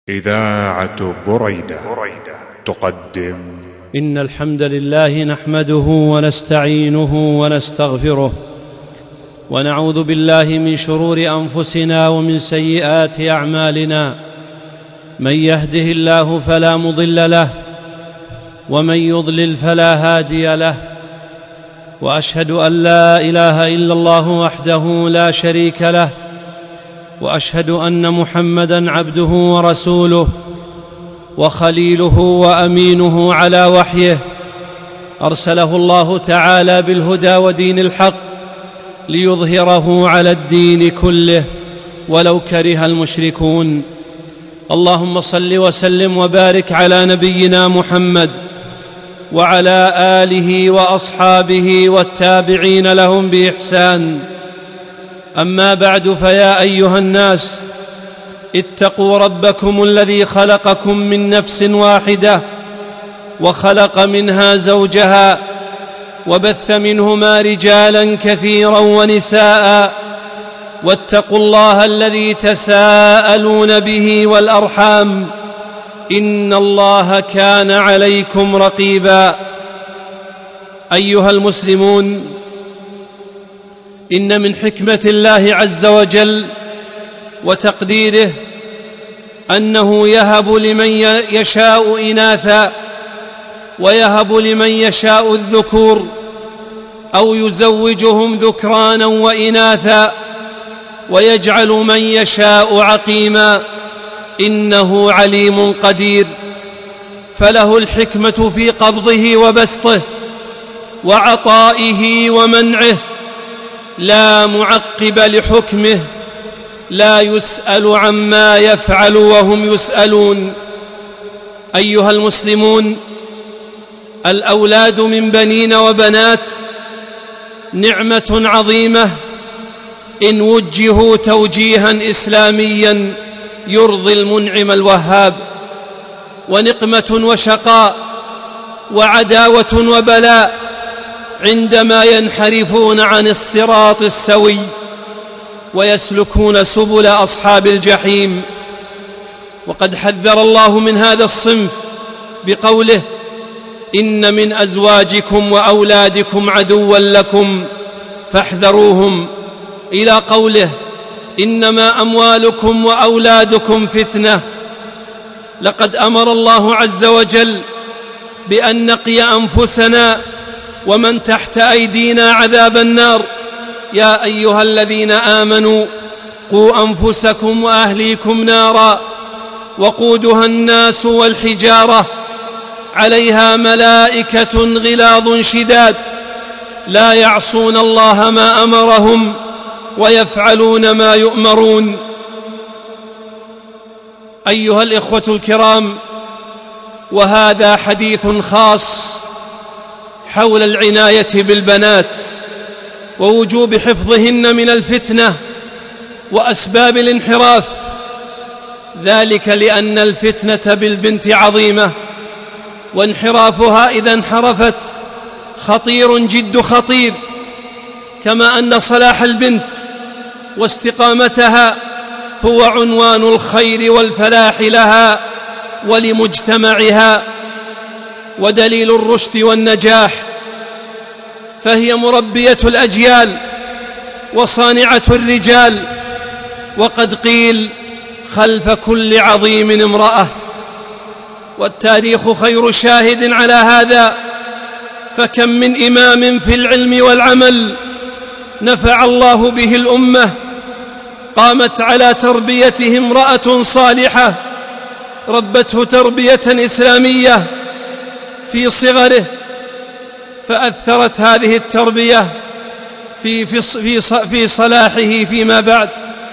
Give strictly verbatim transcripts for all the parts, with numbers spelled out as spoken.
إذاعة بريدة تقدم. إن الحمد لله نحمده ونستعينه ونستغفره، ونعوذ بالله من شرور أنفسنا ومن سيئات أعمالنا. من يهده الله فلا مضل له، ومن يضلل فلا هادي له. وأشهد أن لا إله إلا الله وحده لا شريك له، وأشهد أن محمدًا عبده ورسوله وخليله وأمينه على وحيه، أرسله الله تعالى بالهدى ودين الحق ليظهره على الدين كله ولو كره المشركون. اللهم صل وسلم وبارك على نبينا محمد وعلى آله وأصحابه والتابعين لهم بإحسان. أما بعد، فيا أيها الناس، اتقوا ربكم الذي خلقكم من نفس واحدة وخلق منها زوجها وبث منهما رجالا كثيرا ونساء، واتقوا الله الذي تساءلون به والأرحام، إن الله كان عليكم رقيبا. أيها المسلمون، إن من حكمة الله عز وجل وتقديره أنه يهب لمن يشاء إناثا ويهب لمن يشاء الذكور، أو يزوجهم ذكرانا وإناثا ويجعل من يشاء عقيما، إنه عليم قدير. فله الحكمة في قبضه وبسطه وعطائه ومنعه، لا معقب لحكمه، لا يسأل عما يفعل وهم يسألون. أيها المسلمون، الأولاد من بنين وبنات نعمة عظيمة إن وجهوا توجيها إسلاميا يرضي المنعم الوهاب، ونقمة وشقاء وعداوة وبلاء عندما ينحرفون عن الصراط السوي ويسلكون سبل أصحاب الجحيم. وقد حذر الله من هذا الصنف بقوله: إن من أزواجكم وأولادكم عدوا لكم فاحذروهم، إلى قوله: إنما أموالكم وأولادكم فتنة. لقد أمر الله عز وجل بأن نقي أنفسنا ومن تحت أيدينا عذاب النار. يا أيها الذين آمنوا قوا أنفسكم وأهليكم نارا وقودها الناس والحجارة عليها ملائكة غلاظ شداد لا يعصون الله ما أمرهم ويفعلون ما يؤمرون. أيها الإخوة الكرام، وهذا حديث خاص حول العناية بالبنات ووجوب حفظهن من الفتنة وأسباب الانحراف، ذلك لأن الفتنة بالبنت عظيمة، وانحرافها إذا انحرفت خطير جد خطير، كما أن صلاح البنت واستقامتها هو عنوان الخير والفلاح لها ولمجتمعها ودليل الرشد والنجاح، فهي مربية الأجيال وصانعة الرجال. وقد قيل: خلف كل عظيم امرأة. والتاريخ خير شاهد على هذا، فكم من إمام في العلم والعمل نفع الله به الأمة قامت على تربيته امرأة صالحة ربته تربية إسلامية في صغره، فأثرت هذه التربية في, في, في, في صلاحه فيما بعد.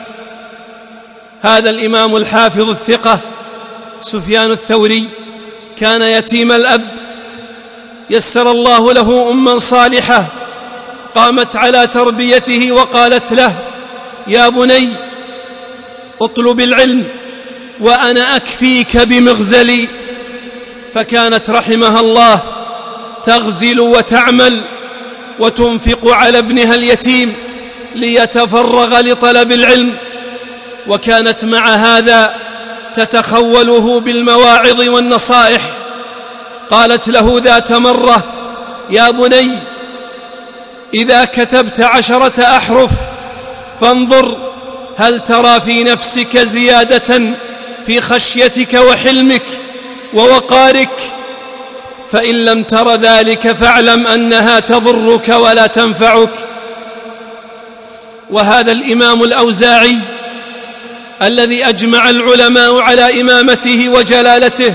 هذا الإمام الحافظ الثقة سفيان الثوري كان يتيم الأب، يسر الله له أما صالحة قامت على تربيته وقالت له: يا بني اطلب العلم وأنا أكفيك بمغزلي. فكانت رحمها الله تغزل وتعمل وتنفق على ابنها اليتيم ليتفرغ لطلب العلم، وكانت مع هذا تتخوله بالمواعظ والنصائح. قالت له ذات مرة: يا بني، إذا كتبت عشرة أحرف فانظر هل ترى في نفسك زيادة في خشيتك وحلمك ووقارك، فإن لم تر ذلك فاعلم أنها تضرك ولا تنفعك. وهذا الإمام الأوزاعي الذي أجمع العلماء على إمامته وجلالته،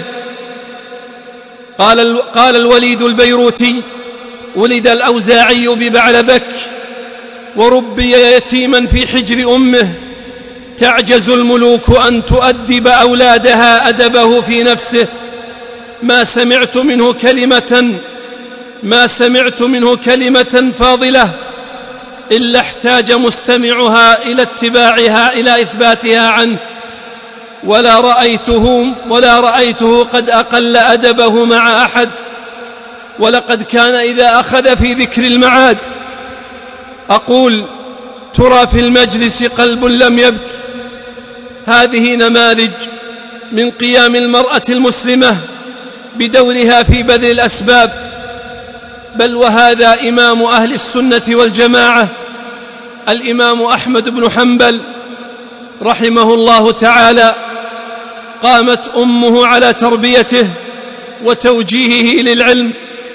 قال, قال الوليد البيروتي: ولد الأوزاعي ببعلبك وربي يتيما في حجر أمه، تعجز الملوك أن تؤدب أولادها أدبه في نفسه. ما سمعت منه كلمة ما سمعت منه كلمة فاضلة إلا احتاج مستمعها إلى اتباعها إلى إثباتها عنه، ولا رأيته, ولا رأيته قد أقل أدبه مع أحد. ولقد كان إذا أخذ في ذكر المعاد أقول: ترى في المجلس قلب لم يبك. هذه نماذج من قيام المرأة المسلمة بدورها في بذل الأسباب. بل وهذا إمام أهل السنة والجماعة الإمام أحمد بن حنبل رحمه الله تعالى، قامت أمه على تربيته وتوجيهه للعلم.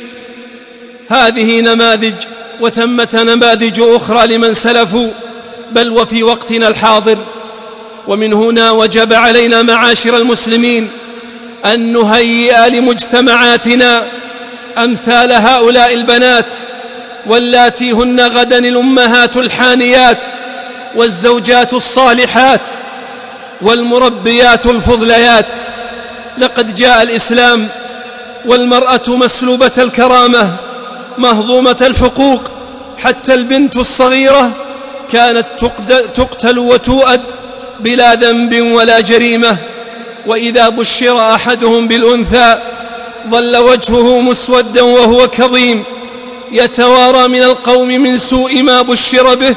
هذه نماذج، وثمة نماذج أخرى لمن سلفوا بل وفي وقتنا الحاضر. ومن هنا وجب علينا معاشر المسلمين أن نهيئ لمجتمعاتنا أمثال هؤلاء البنات، واللاتي هن غدا الأمهات الحانيات والزوجات الصالحات والمربيات الفضليات. لقد جاء الإسلام والمرأة مسلوبة الكرامة مهضومة الحقوق، حتى البنت الصغيرة كانت تقتل وتؤد بلا ذنب ولا جريمة. وإذا بشر أحدهم بالأنثى ظل وجهه مسودا وهو كظيم يتوارى من القوم من سوء ما بشر به،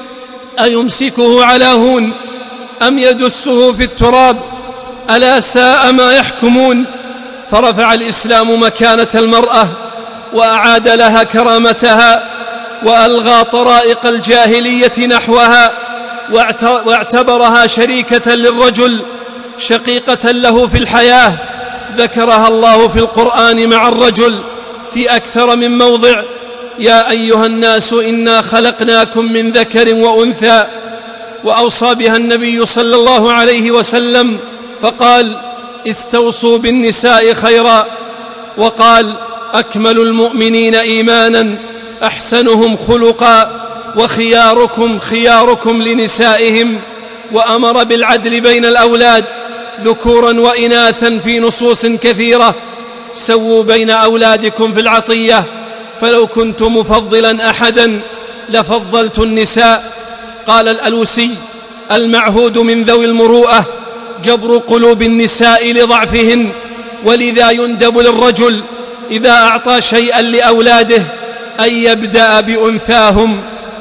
أيمسكه على هون أم يدسه في التراب، ألا ساء ما يحكمون. فرفع الإسلام مكانة المرأة وأعاد لها كرامتها، وألغى طرائق الجاهلية نحوها، واعتبرها شريكة للرجل شقيقة له في الحياة. ذكرها الله في القرآن مع الرجل في أكثر من موضع: يا أيها الناس إنا خلقناكم من ذكر وأنثى. وأوصى بها النبي صلى الله عليه وسلم فقال: استوصوا بالنساء خيرا. وقال: أكمل المؤمنين إيمانا أحسنهم خلقا وخياركم خياركم لنسائهم. وأمر بالعدل بين الأولاد ذكورا وإناثا في نصوص كثيرة: سووا بين أولادكم في العطية، فلو كنت مفضلا أحدا لفضلت النساء. قال الألوسي: المعهود من ذوي المروءة جبر قلوب النساء لضعفهن، ولذا يندب للرجل إذا أعطى شيئا لأولاده أن يبدأ بأنثاهم،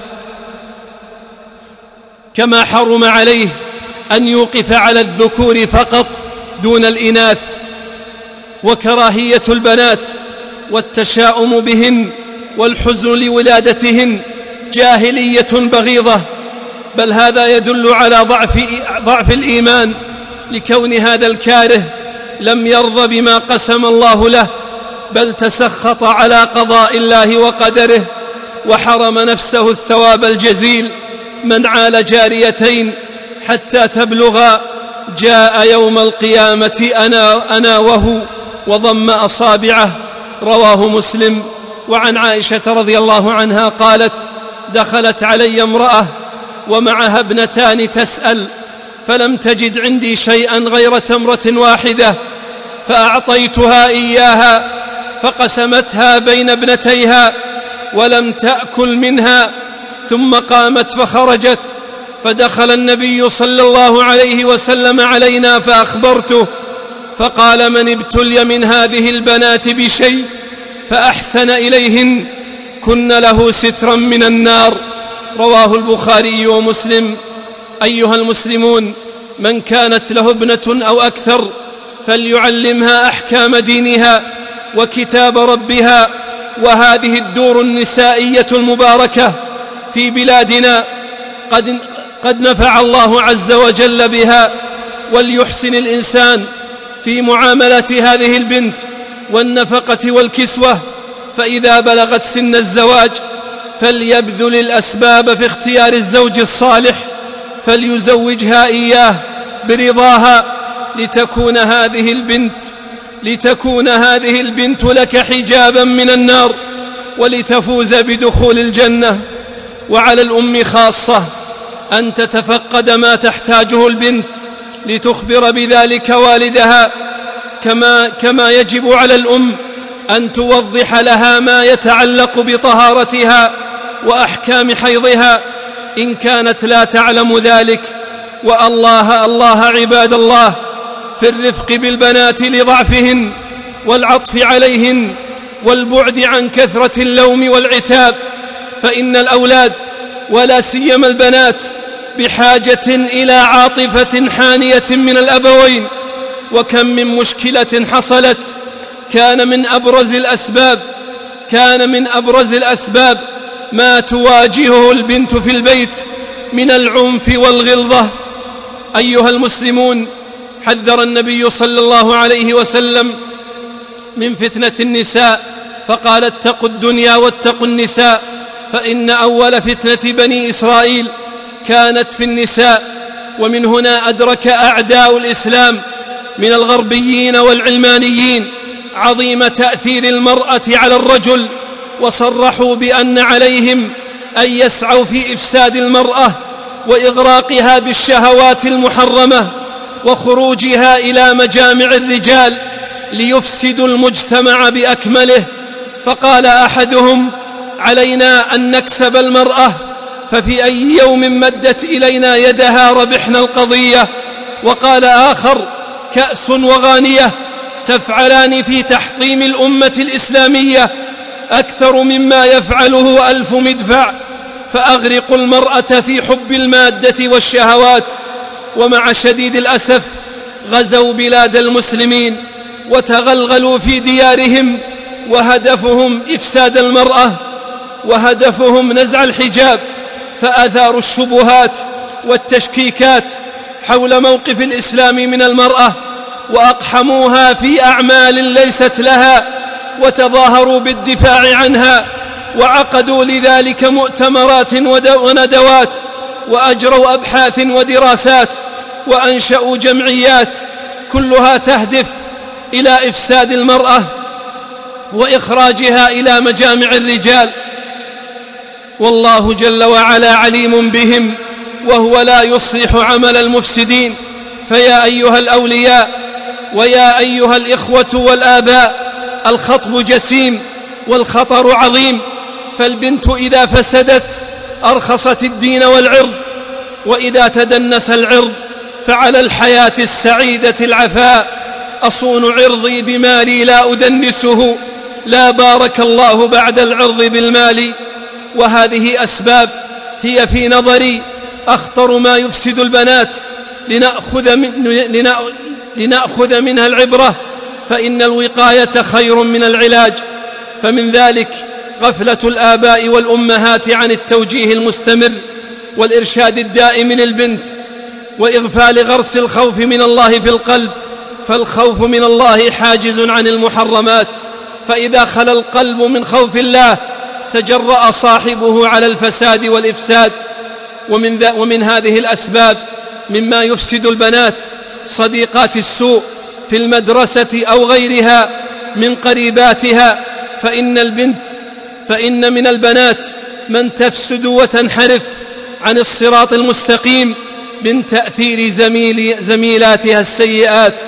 كما حرم عليه أن يوقف على الذكور فقط دون الإناث. وكراهية البنات والتشاؤم بهن والحزن لولادتهن جاهلية بغيضة، بل هذا يدل على ضعف, ضعف الإيمان، لكون هذا الكاره لم يرضى بما قسم الله له، بل تسخط على قضاء الله وقدره، وحرم نفسه الثواب الجزيل. من عال جاريتين حتى تبلغا جاء يوم القيامة أنا, أنا وهو وضم أصابعه. رواه مسلم. وعن عائشة رضي الله عنها قالت: دخلت علي امرأة ومعها ابنتان تسأل، فلم تجد عندي شيئا غير تمرة واحدة، فأعطيتها إياها فقسمتها بين ابنتيها ولم تأكل منها، ثم قامت فخرجت. فدخل النبي صلى الله عليه وسلم علينا فأخبرته، فقال: من ابتلي من هذه البنات بشيء فأحسن إليهن كن له سترا من النار. رواه البخاري ومسلم. أيها المسلمون، من كانت له ابنة أو أكثر فليعلمها أحكام دينها وكتاب ربها. وهذه الدور النسائية المباركة في بلادنا قد, قد نفع الله عز وجل بها. وليحسن الإنسان في معاملة هذه البنت والنفقة والكسوة، فإذا بلغت سن الزواج فليبذل الأسباب في اختيار الزوج الصالح، فليزوجها إياه برضاها لتكون هذه البنت لتكون هذه البنت لك حجابا من النار ولتفوز بدخول الجنة. وعلى الأم خاصة أن تتفقد ما تحتاجه البنت لتخبر بذلك والدها، كما, كما يجب على الأم أن توضح لها ما يتعلق بطهارتها وأحكام حيضها إن كانت لا تعلم ذلك. والله الله عباد الله في الرفق بالبنات لضعفهن والعطف عليهن والبعد عن كثرة اللوم والعتاب، فإن الأولاد ولا سيما البنات بحاجة إلى عاطفة حانية من الأبوين. وكم من مشكلة حصلت كان من أبرز الأسباب كان من أبرز الأسباب ما تواجهه البنت في البيت من العنف والغلظة. أيها المسلمون، حذر النبي صلى الله عليه وسلم من فتنة النساء فقال: اتقوا الدنيا واتقوا النساء، فإن أول فتنة بني إسرائيل كانت في النساء. ومن هنا أدرك أعداء الإسلام من الغربيين والعلمانيين عظيم تأثير المرأة على الرجل، وصرحوا بأن عليهم أن يسعوا في إفساد المرأة وإغراقها بالشهوات المحرمة وخروجها إلى مجامع الرجال ليفسدوا المجتمع بأكمله. فقال أحدهم: علينا أن نكسب المرأة، ففي أي يوم مدت إلينا يدها ربحنا القضية. وقال آخر: كأس وغانية تفعلان في تحطيم الأمة الإسلامية أكثر مما يفعله ألف مدفع، فأغرقوا المرأة في حب المادة والشهوات. ومع شديد الأسف غزوا بلاد المسلمين وتغلغلوا في ديارهم، وهدفهم إفساد المرأة وهدفهم نزع الحجاب، فأثاروا الشبهات والتشكيكات حول موقف الإسلام من المرأة وأقحموها في أعمال ليست لها، وتظاهروا بالدفاع عنها، وعقدوا لذلك مؤتمرات وندوات، وأجروا أبحاث ودراسات، وأنشأوا جمعيات كلها تهدف إلى إفساد المرأة وإخراجها إلى مجامع الرجال. والله جل وعلا عليم بهم، وهو لا يصلح عمل المفسدين. فيا أيها الأولياء ويا أيها الإخوة والآباء، الخطب جسيم والخطر عظيم، فالبنت إذا فسدت أرخصت الدين والعرض، وإذا تدنس العرض فعلى الحياة السعيدة العفاء. أصون عرضي بمالي لا أدنسه، لا بارك الله بعد العرض بالمال. وهذه أسباب هي في نظري أخطر ما يفسد البنات، لنأخذ, من لنأخذ منها العبرة، فإن الوقاية خير من العلاج. فمن ذلك غفلة الآباء والأمهات عن التوجيه المستمر والإرشاد الدائم للبنت، وإغفال غرس الخوف من الله في القلب، فالخوف من الله حاجز عن المحرمات، فإذا خلا القلب من خوف الله تجرأ صاحبه على الفساد والإفساد. ومن, ذا ومن هذه الأسباب مما يفسد البنات صديقات السوء في المدرسة أو غيرها من قريباتها، فإن البنت فإن من البنات من تفسد وتنحرف عن الصراط المستقيم من تأثير زميل زميلاتها السيئات،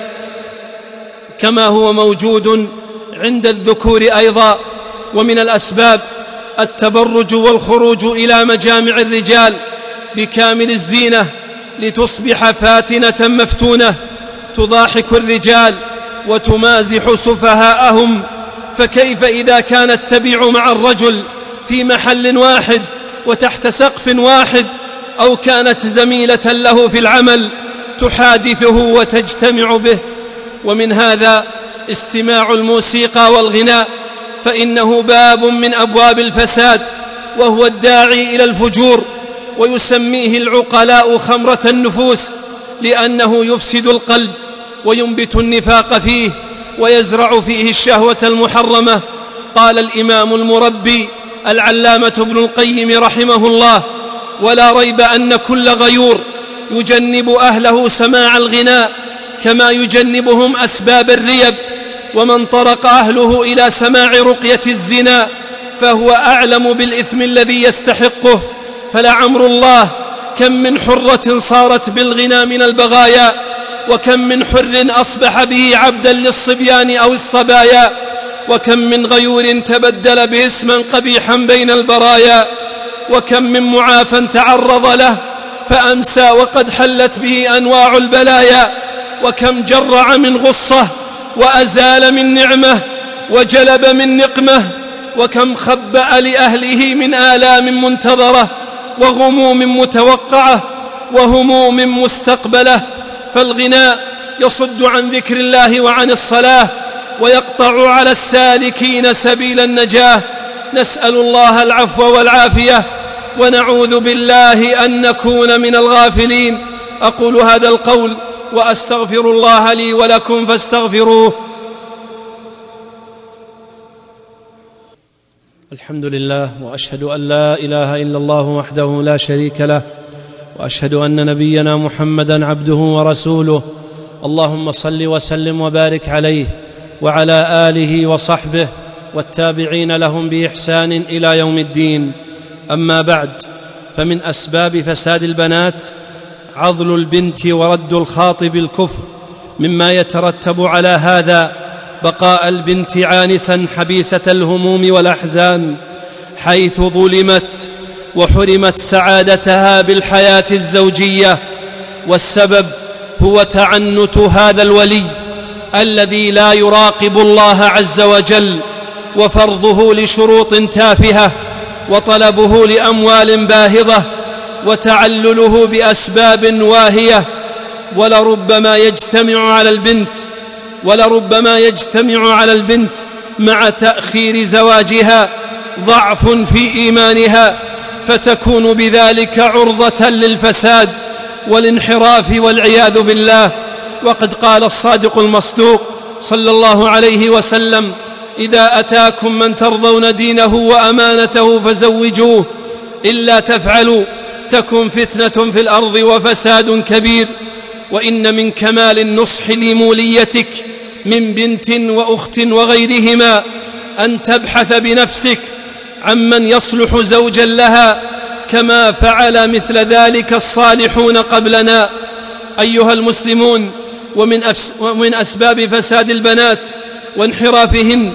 كما هو موجود عند الذكور أيضا. ومن الأسباب التبرج والخروج إلى مجامع الرجال بكامل الزينة لتصبح فاتنة مفتونة تضاحك الرجال وتمازح سفهاءهم. فكيف إذا كانت تبيع مع الرجل في محل واحد وتحت سقف واحد، أو كانت زميلة له في العمل، تحادثه وتجتمع به. ومن هذا استماع الموسيقى والغناء، فإنه باب من أبواب الفساد، وهو الداعي إلى الفجور، ويسميه العقلاء خمرة النفوس، لأنه يفسد القلب وينبت النفاق فيه ويزرع فيه الشهوة المحرمة. قال الإمام المربي العلامة ابن القيم رحمه الله: ولا ريب أن كل غيور يجنب أهله سماع الغناء كما يجنبهم أسباب الريب، ومن طرق أهله إلى سماع رقية الزنا فهو أعلم بالإثم الذي يستحقه. فلعمر الله كم من حرة صارت بالغنى من البغايا، وكم من حر أصبح به عبدا للصبيان أو الصبايا، وكم من غيور تبدل به اسما قبيحا بين البرايا، وكم من معافى تعرض له فأمسى وقد حلت به أنواع البلايا، وكم جرع من غصة وأزال من نعمة وجلب من نقمة، وكم خبأ لأهله من آلام منتظرة وغموم متوقعة وهموم مستقبلة. فالغناء يصد عن ذكر الله وعن الصلاة، ويقطع على السالكين سبيل النجاة. نسأل الله العفو والعافية، ونعوذ بالله أن نكون من الغافلين. أقول هذا القول وأستغفر الله لي ولكم فاستغفروه. الحمد لله، وأشهد أن لا إله إلا الله وحده لا شريك له، وأشهد أن نبينا محمدا عبده ورسوله. اللهم صل وسلم وبارك عليه وعلى آله وصحبه والتابعين لهم بإحسان إلى يوم الدين. أما بعد، فمن أسباب فساد البنات عضل البنت ورد الخاطب الكفر. مما يترتب على هذا بقاء البنت عانسا حبيسة الهموم والأحزان، حيث ظلمت وحرمت سعادتها بالحياة الزوجية. والسبب هو تعنت هذا الولي الذي لا يراقب الله عز وجل، وفرضه لشروط تافهة، وطلبه لأموال باهظة، وتعلله بأسباب واهية. ولربما يجتمع على البنت ولربما يجتمع على البنت مع تأخير زواجها ضعف في إيمانها، فتكون بذلك عرضة للفساد والانحراف والعياذ بالله. وقد قال الصادق المصدوق صلى الله عليه وسلم: إذا أتاكم من ترضون دينه وأمانته فزوجوه، إلا تفعلوا تكن فتنة في الأرض وفساد كبير. وإن من كمال النصح لموليتك من بنت وأخت وغيرهما أن تبحث بنفسك عمن يصلح زوجا لها، كما فعل مثل ذلك الصالحون قبلنا. أيها المسلمون، ومن, أفس ومن أسباب فساد البنات وانحرافهن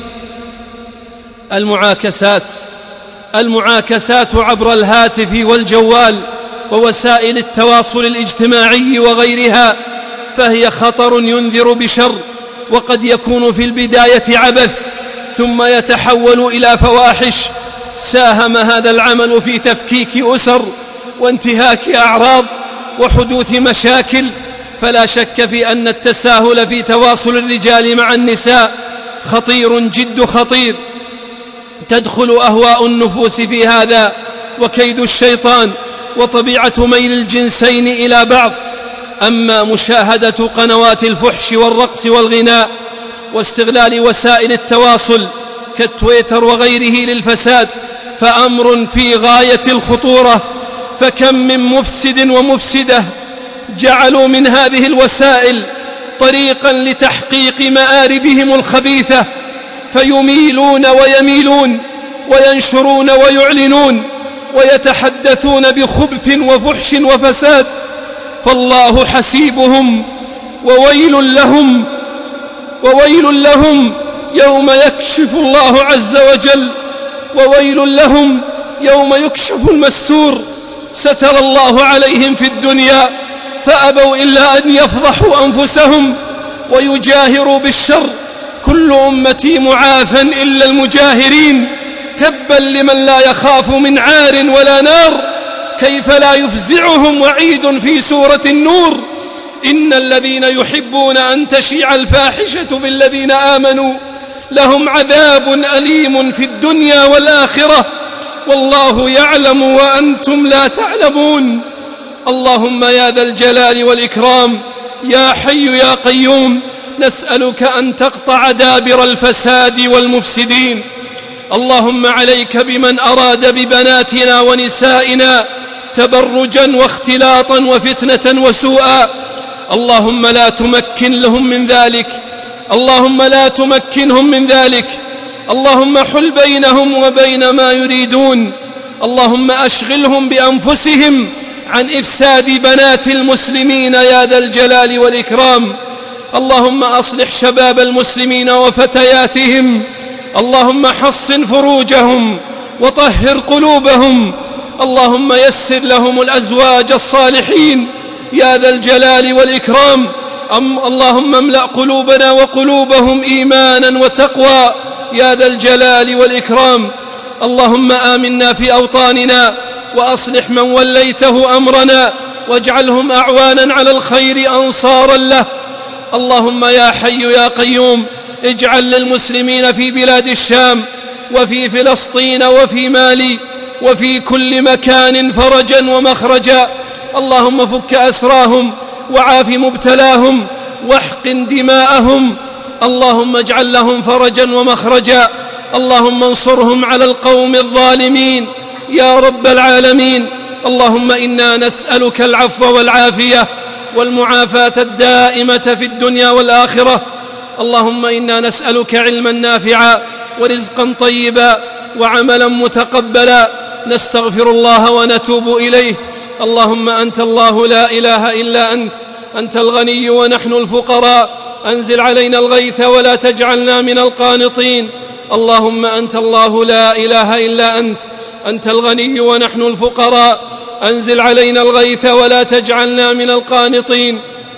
المعاكسات المعاكسات عبر الهاتف والجوال ووسائل التواصل الاجتماعي وغيرها، فهي خطر ينذر بشر، وقد يكون في البداية عبث ثم يتحول إلى فواحش. ساهم هذا العمل في تفكيك أسر وانتهاك أعراض وحدوث مشاكل. فلا شك في أن التساهل في تواصل الرجال مع النساء خطير جد خطير، تدخل أهواء النفوس في هذا وكيد الشيطان وطبيعة ميل الجنسين إلى بعض. أما مشاهدة قنوات الفحش والرقص والغناء واستغلال وسائل التواصل كالتويتر وغيره للفساد فأمر في غاية الخطورة. فكم من مفسد ومفسدة جعلوا من هذه الوسائل طريقا لتحقيق مآربهم الخبيثة، فيميلون ويميلون وينشرون ويعلنون ويتحدثون بخبث وفحش وفساد، فالله حسيبهم وويل لهم وويل لهم يوم يكشف الله عز وجل وويل لهم يوم يكشف المستور. ستر الله عليهم في الدنيا فأبوا إلا أن يفضحوا أنفسهم ويجاهروا بالشر. كل أمتي معافى إلا المجاهرين، تبا لمن لا يخاف من عار ولا نار. كيف لا يفزعهم وعيد في سورة النور: إن الذين يحبون أن تشيع الفاحشة بالذين آمنوا لهم عذاب أليم في الدنيا والآخرة والله يعلم وأنتم لا تعلمون. اللهم يا ذا الجلال والإكرام يا حي يا قيوم نسألك أن تقطع دابر الفساد والمفسدين. اللهم عليك بمن أراد ببناتنا ونسائنا تبرجا واختلاطا وفتنة وسوءا. اللهم لا تمكن لهم من ذلك، اللهم لا تمكنهم من ذلك. اللهم حل بينهم وبين ما يريدون. اللهم أشغلهم بأنفسهم عن إفساد بنات المسلمين يا ذا الجلال والإكرام. اللهم أصلح شباب المسلمين وفتياتهم. اللهم حصن فروجهم وطهر قلوبهم. اللهم يسر لهم الأزواج الصالحين يا ذا الجلال والإكرام. أم اللهم املأ قلوبنا وقلوبهم إيمانا وتقوى يا ذا الجلال والإكرام. اللهم آمنا في أوطاننا وأصلح من وليته أمرنا واجعلهم أعوانا على الخير أنصارا له. اللهم يا حي يا قيوم اجعل للمسلمين في بلاد الشام وفي فلسطين وفي مالي وفي كل مكان فرجا ومخرجا. اللهم فك أسراهم وعاف مبتلاهم واحقن دماءهم. اللهم اجعل لهم فرجا ومخرجا. اللهم انصرهم على القوم الظالمين يا رب العالمين. اللهم إنا نسألك العفو والعافية والمعافاة الدائمة في الدنيا والآخرة. اللهم إنا نسألك علما نافعا ورزقا طيبا وعملا متقبلا. نستغفر الله ونتوب إليه. اللهم أنت الله لا إله إلا أنت، أنت الغني ونحن الفقراء. أنزل علينا الغيث ولا تجعلنا من القانطين. اللهم أنت الله لا إله إلا أنت، أنت الغني ونحن الفقراء. أنزل علينا الغيث ولا تجعلنا من القانطين.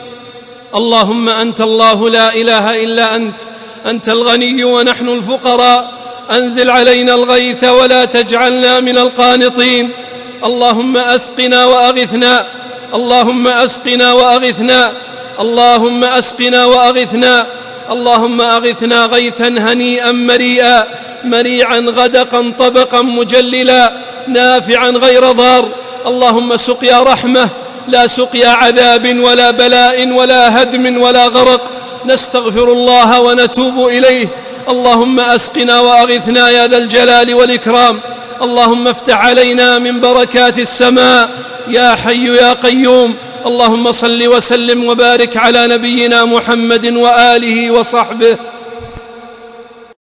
اللهم أنت الله لا إله إلا أنت، أنت الغني ونحن الفقراء. أنزل علينا الغيث ولا تجعلنا من القانطين. اللهم أسقنا وأغثنا، اللهم أسقنا وأغثنا، اللهم أسقنا وأغثنا. اللهم أغثنا غيثا هنيئا مريئا مريعا غدقا طبقا مجللا نافعا غير ضار. اللهم سقيا رحمة لا سقيا عذاب ولا بلاء ولا هدم ولا غرق. نستغفر الله ونتوب إليه. اللهم أسقنا وأغثنا يا ذا الجلال والإكرام. اللهم افتح علينا من بركات السماء يا حي يا قيوم. اللهم صل وسلم وبارك على نبينا محمد وآله وصحبه.